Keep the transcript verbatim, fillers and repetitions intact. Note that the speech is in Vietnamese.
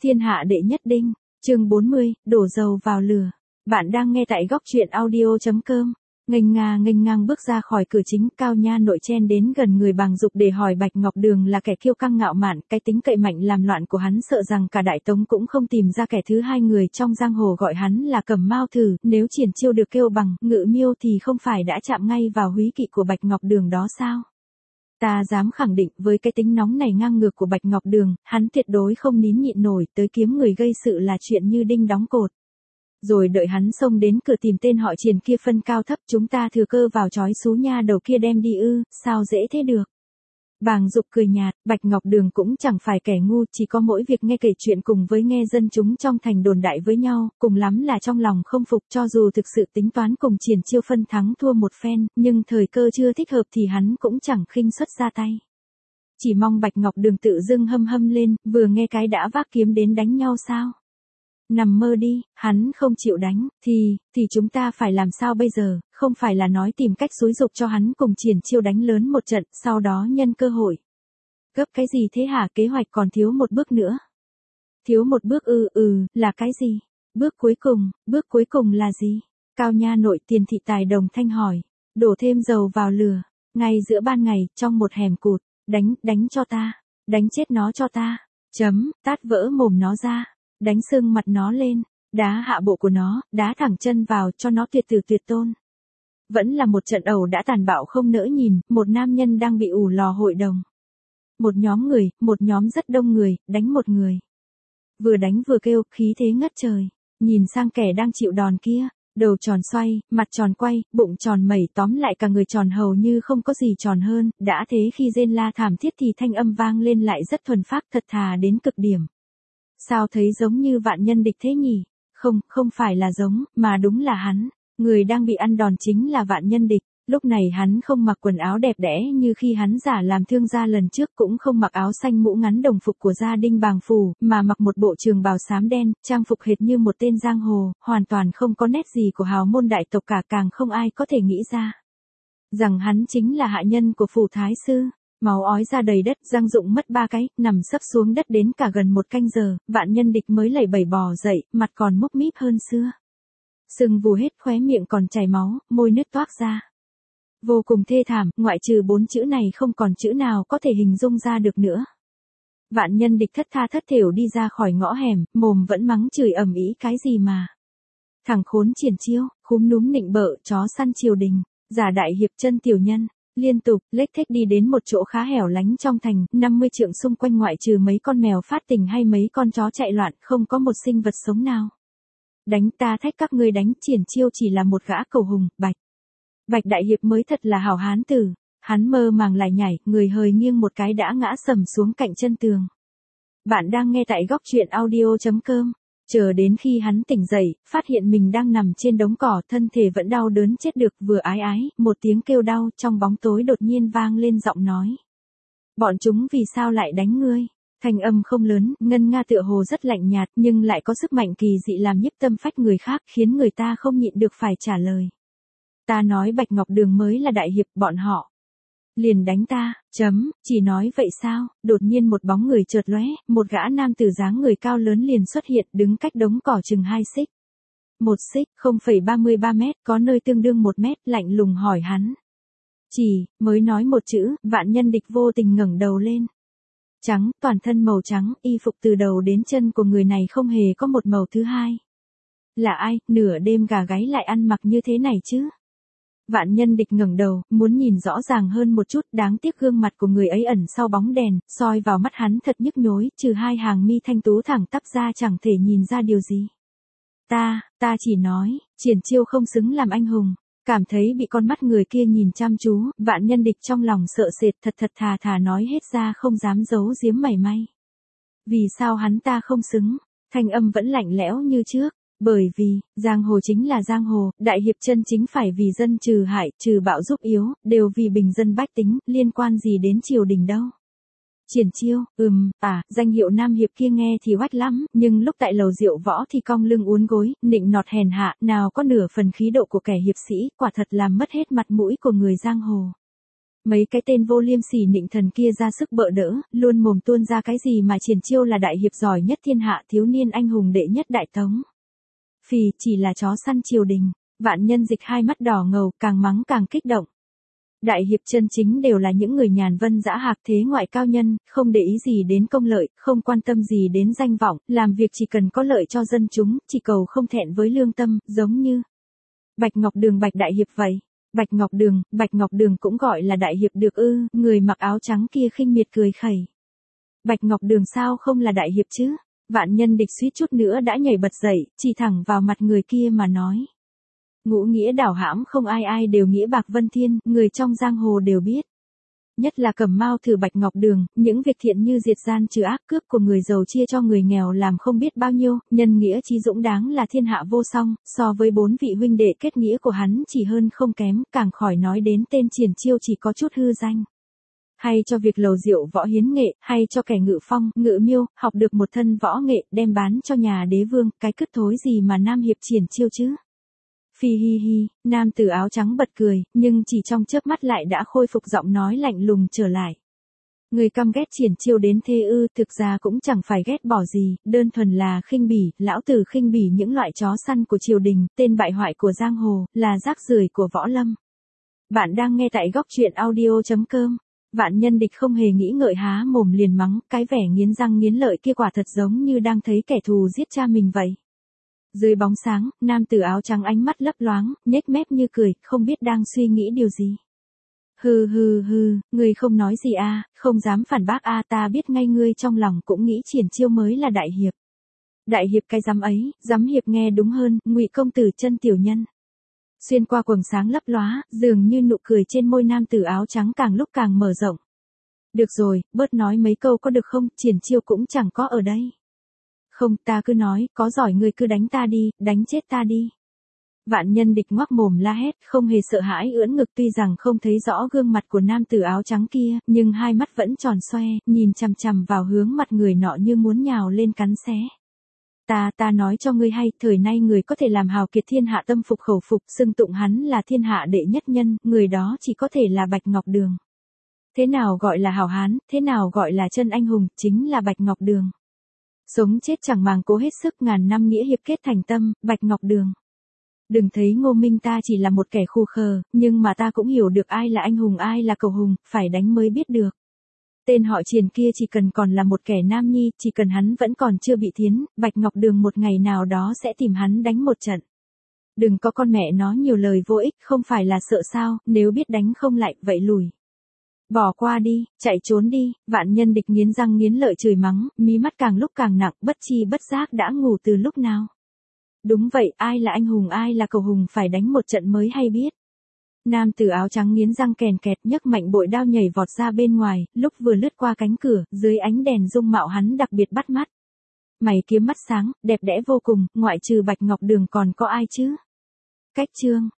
Thiên hạ đệ nhất đinh, chương bốn mươi, đổ dầu vào lửa. Bạn đang nghe tại góc truyện audio chấm com. Nghênh nga nghênh ngang bước ra khỏi cửa chính, Cao Nha Nội chen đến gần người Bàng Dục để hỏi Bạch Ngọc Đường là kẻ kiêu căng ngạo mạn, cái tính cậy mạnh làm loạn của hắn sợ rằng cả Đại Tống cũng không tìm ra kẻ thứ hai. Người trong giang hồ gọi hắn là Cẩm Mao Thử, nếu Triển Chiêu được kêu bằng Ngự Miêu thì không phải đã chạm ngay vào húy kỵ của Bạch Ngọc Đường đó sao? Ta dám khẳng định với cái tính nóng này ngang ngược của Bạch Ngọc Đường, hắn tuyệt đối không nín nhịn nổi, tới kiếm người gây sự là chuyện như đinh đóng cột. Rồi đợi hắn xông đến cửa tìm tên họ Triển kia phân cao thấp, chúng ta thừa cơ vào chói xú nha đầu kia đem đi ư, sao dễ thế được. Bàng Dục cười nhạt, Bạch Ngọc Đường cũng chẳng phải kẻ ngu, chỉ có mỗi việc nghe kể chuyện cùng với nghe dân chúng trong thành đồn đại với nhau, cùng lắm là trong lòng không phục. Cho dù thực sự tính toán cùng Triển Chiêu phân thắng thua một phen, nhưng thời cơ chưa thích hợp thì hắn cũng chẳng khinh suất ra tay. Chỉ mong Bạch Ngọc Đường tự dưng hâm hâm lên, vừa nghe cái đã vác kiếm đến đánh nhau sao? Nằm mơ đi, hắn không chịu đánh, thì, thì chúng ta phải làm sao bây giờ, không phải là nói tìm cách xúi giục cho hắn cùng Triển Chiêu đánh lớn một trận, sau đó nhân cơ hội. Gấp cái gì thế hả, kế hoạch còn thiếu một bước nữa. Thiếu một bước ư, ừ, là cái gì? Bước cuối cùng, bước cuối cùng là gì? Cao Nha Nội Tiền Thị Tài đồng thanh hỏi, đổ thêm dầu vào lửa, ngay giữa ban ngày, trong một hẻm cụt, đánh, đánh cho ta, đánh chết nó cho ta, chấm, tát vỡ mồm nó ra. Đánh sưng mặt nó lên, đá hạ bộ của nó, đá thẳng chân vào cho nó tuyệt tử tuyệt tôn. Vẫn là một trận ẩu đã tàn bạo không nỡ nhìn, một nam nhân đang bị ủ lò hội đồng. Một nhóm người, một nhóm rất đông người, đánh một người. Vừa đánh vừa kêu, khí thế ngất trời. Nhìn sang kẻ đang chịu đòn kia, đầu tròn xoay, mặt tròn quay, bụng tròn mẩy, tóm lại cả người tròn hầu như không có gì tròn hơn. Đã thế khi rên la thảm thiết thì thanh âm vang lên lại rất thuần phác, thật thà đến cực điểm. Sao thấy giống như Vạn Nhân Địch thế nhỉ? Không, không phải là giống, mà đúng là hắn. Người đang bị ăn đòn chính là Vạn Nhân Địch. Lúc này hắn không mặc quần áo đẹp đẽ như khi hắn giả làm thương gia lần trước, cũng không mặc áo xanh mũ ngắn đồng phục của gia đình Bàng Phủ, mà mặc một bộ trường bào xám đen, trang phục hệt như một tên giang hồ, hoàn toàn không có nét gì của hào môn đại tộc cả, càng không ai có thể nghĩ ra rằng hắn chính là hạ nhân của Phủ Thái Sư. Máu ói ra đầy đất, Giang Dụng mất ba cái, nằm sấp xuống đất đến cả gần một canh giờ, Vạn Nhân Địch mới lẩy bẩy bò dậy, mặt còn múc míp hơn xưa. Sưng vù hết, khóe miệng còn chảy máu, môi nứt toác ra. Vô cùng thê thảm, ngoại trừ bốn chữ này không còn chữ nào có thể hình dung ra được nữa. Vạn Nhân Địch thất tha thất thểu đi ra khỏi ngõ hẻm, mồm vẫn mắng chửi ầm ĩ cái gì mà. Thằng khốn Triển Chiêu, khúm núm nịnh bợ, chó săn triều đình, giả đại hiệp chân tiểu nhân. Liên tục, lếch thếch đi đến một chỗ khá hẻo lánh trong thành, năm mươi trượng xung quanh ngoại trừ mấy con mèo phát tình hay mấy con chó chạy loạn, không có một sinh vật sống nào. Đánh ta thách các ngươi đánh, Triển Chiêu chỉ là một gã cầu hùng, Bạch. Bạch đại hiệp mới thật là hảo hán tử. Hắn mơ màng lại nhảy, người hời nghiêng một cái đã ngã sầm xuống cạnh chân tường. Bạn đang nghe tại góc truyện audio chấm com. Chờ đến khi hắn tỉnh dậy, phát hiện mình đang nằm trên đống cỏ, thân thể vẫn đau đớn chết được, vừa ái ái, một tiếng kêu đau, trong bóng tối đột nhiên vang lên giọng nói. Bọn chúng vì sao lại đánh ngươi? Thanh âm không lớn, ngân nga tựa hồ rất lạnh nhạt, nhưng lại có sức mạnh kỳ dị làm nhiếp tâm phách người khác, khiến người ta không nhịn được phải trả lời. Ta nói Bạch Ngọc Đường mới là đại hiệp, bọn họ liền đánh ta, chấm, chỉ nói vậy sao? Đột nhiên một bóng người chợt lóe, một gã nam tử dáng người cao lớn liền xuất hiện, đứng cách đống cỏ chừng hai xích. Một xích, không phẩy ba mươi ba mét, có nơi tương đương một mét, lạnh lùng hỏi hắn. Chỉ, mới nói một chữ, Vạn Nhân Địch vô tình ngẩng đầu lên. Trắng, toàn thân màu trắng, y phục từ đầu đến chân của người này không hề có một màu thứ hai. Là ai, nửa đêm gà gáy lại ăn mặc như thế này chứ? Vạn Nhân Địch ngẩng đầu, muốn nhìn rõ ràng hơn một chút, đáng tiếc gương mặt của người ấy ẩn sau bóng đèn, soi vào mắt hắn thật nhức nhối, trừ hai hàng mi thanh tú thẳng tắp ra chẳng thể nhìn ra điều gì. Ta, ta chỉ nói, Triển Chiêu không xứng làm anh hùng. Cảm thấy bị con mắt người kia nhìn chăm chú, Vạn Nhân Địch trong lòng sợ sệt, thật thật thà thà nói hết ra, không dám giấu giếm mảy may. Vì sao hắn ta không xứng? Thanh âm vẫn lạnh lẽo như trước. Bởi vì, giang hồ chính là giang hồ, đại hiệp chân chính phải vì dân trừ hại, trừ bạo giúp yếu, đều vì bình dân bách tính, liên quan gì đến triều đình đâu. Triển Chiêu, ừm, à, danh hiệu nam hiệp kia nghe thì oách lắm, nhưng lúc tại lầu rượu võ thì cong lưng uốn gối, nịnh nọt hèn hạ, nào có nửa phần khí độ của kẻ hiệp sĩ, quả thật làm mất hết mặt mũi của người giang hồ. Mấy cái tên vô liêm sỉ nịnh thần kia ra sức bợ đỡ, luôn mồm tuôn ra cái gì mà Triển Chiêu là đại hiệp giỏi nhất thiên hạ, thiếu niên anh hùng đệ nhất đại tống. Phì, chỉ là chó săn triều đình. Vạn Nhân Dịch hai mắt đỏ ngầu, càng mắng càng kích động. Đại hiệp chân chính đều là những người nhàn vân dã hạc thế ngoại cao nhân, không để ý gì đến công lợi, không quan tâm gì đến danh vọng, làm việc chỉ cần có lợi cho dân chúng, chỉ cầu không thẹn với lương tâm, giống như Bạch Ngọc Đường Bạch đại hiệp vậy. Bạch Ngọc Đường, Bạch Ngọc Đường cũng gọi là đại hiệp được ư? Người mặc áo trắng kia khinh miệt cười khẩy. Bạch Ngọc Đường sao không là đại hiệp chứ? Vạn Nhân Địch suýt chút nữa đã nhảy bật dậy, chỉ thẳng vào mặt người kia mà nói. Ngũ nghĩa đảo hãm không ai ai đều nghĩa bạc vân thiên, người trong giang hồ đều biết. Nhất là Cẩm Mao thử Bạch Ngọc Đường, những việc thiện như diệt gian trừ ác, cướp của người giàu chia cho người nghèo làm không biết bao nhiêu, nhân nghĩa chí dũng đáng là thiên hạ vô song, so với bốn vị huynh đệ kết nghĩa của hắn chỉ hơn không kém, càng khỏi nói đến tên Triển Chiêu chỉ có chút hư danh. Hay cho việc lầu rượu võ hiến nghệ, hay cho kẻ ngự phong, ngự miêu, học được một thân võ nghệ, đem bán cho nhà đế vương, cái cứt thối gì mà nam hiệp Triển Chiêu chứ? Phi hi hi, nam tử áo trắng bật cười, nhưng chỉ trong chớp mắt lại đã khôi phục giọng nói lạnh lùng trở lại. Người căm ghét Triển Chiêu đến thế ư, thực ra cũng chẳng phải ghét bỏ gì, đơn thuần là khinh bỉ, lão tử khinh bỉ những loại chó săn của triều đình, tên bại hoại của giang hồ, là rác rưởi của võ lâm. Bạn đang nghe tại góc truyện audio chấm com. Vạn Nhân Địch không hề nghĩ ngợi há mồm liền mắng, cái vẻ nghiến răng nghiến lợi kia quả thật giống như đang thấy kẻ thù giết cha mình vậy. Dưới bóng sáng, nam tử áo trắng ánh mắt lấp loáng, nhếch mép như cười, không biết đang suy nghĩ điều gì. Hừ hừ hừ, ngươi không nói gì à, không dám phản bác à, ta biết ngay ngươi trong lòng cũng nghĩ Triển Chiêu mới là đại hiệp. Đại hiệp cái dám ấy, dám hiệp nghe đúng hơn, Ngụy công tử chân tiểu nhân. Xuyên qua quầng sáng lấp lóa, dường như nụ cười trên môi nam tử áo trắng càng lúc càng mở rộng. Được rồi, bớt nói mấy câu có được không, Triển Chiêu cũng chẳng có ở đây. Không, ta cứ nói, có giỏi ngươi cứ đánh ta đi, đánh chết ta đi. Vạn Nhân Địch ngoác mồm la hét, không hề sợ hãi ưỡn ngực, tuy rằng không thấy rõ gương mặt của nam tử áo trắng kia, nhưng hai mắt vẫn tròn xoe, nhìn chằm chằm vào hướng mặt người nọ như muốn nhào lên cắn xé. Ta, ta nói cho ngươi hay, thời nay người có thể làm hào kiệt thiên hạ tâm phục khẩu phục, xưng tụng hắn là thiên hạ đệ nhất nhân, người đó chỉ có thể là Bạch Ngọc Đường. Thế nào gọi là hảo hán, thế nào gọi là chân anh hùng, chính là Bạch Ngọc Đường. Sống chết chẳng màng cố hết sức, ngàn năm nghĩa hiệp kết thành tâm, Bạch Ngọc Đường. Đừng thấy Ngô Minh ta chỉ là một kẻ khù khờ, nhưng mà ta cũng hiểu được ai là anh hùng ai là cầu hùng, phải đánh mới biết được. Tên họ Triển kia chỉ cần còn là một kẻ nam nhi, chỉ cần hắn vẫn còn chưa bị thiến, Bạch Ngọc Đường một ngày nào đó sẽ tìm hắn đánh một trận. Đừng có con mẹ nó nhiều lời vô ích, không phải là sợ sao, nếu biết đánh không lại, vậy lùi. Bỏ qua đi, chạy trốn đi, Vạn Nhân Địch nghiến răng nghiến lợi chửi mắng, mí mắt càng lúc càng nặng, bất chi bất giác đã ngủ từ lúc nào. Đúng vậy, ai là anh hùng ai là cầu hùng phải đánh một trận mới hay biết. Nam tử áo trắng nghiến răng kèn kẹt nhấc mạnh bội đao nhảy vọt ra bên ngoài, lúc vừa lướt qua cánh cửa, dưới ánh đèn dung mạo hắn đặc biệt bắt mắt. Mày kiếm mắt sáng, đẹp đẽ vô cùng, ngoại trừ Bạch Ngọc Đường còn có ai chứ? Cách chương.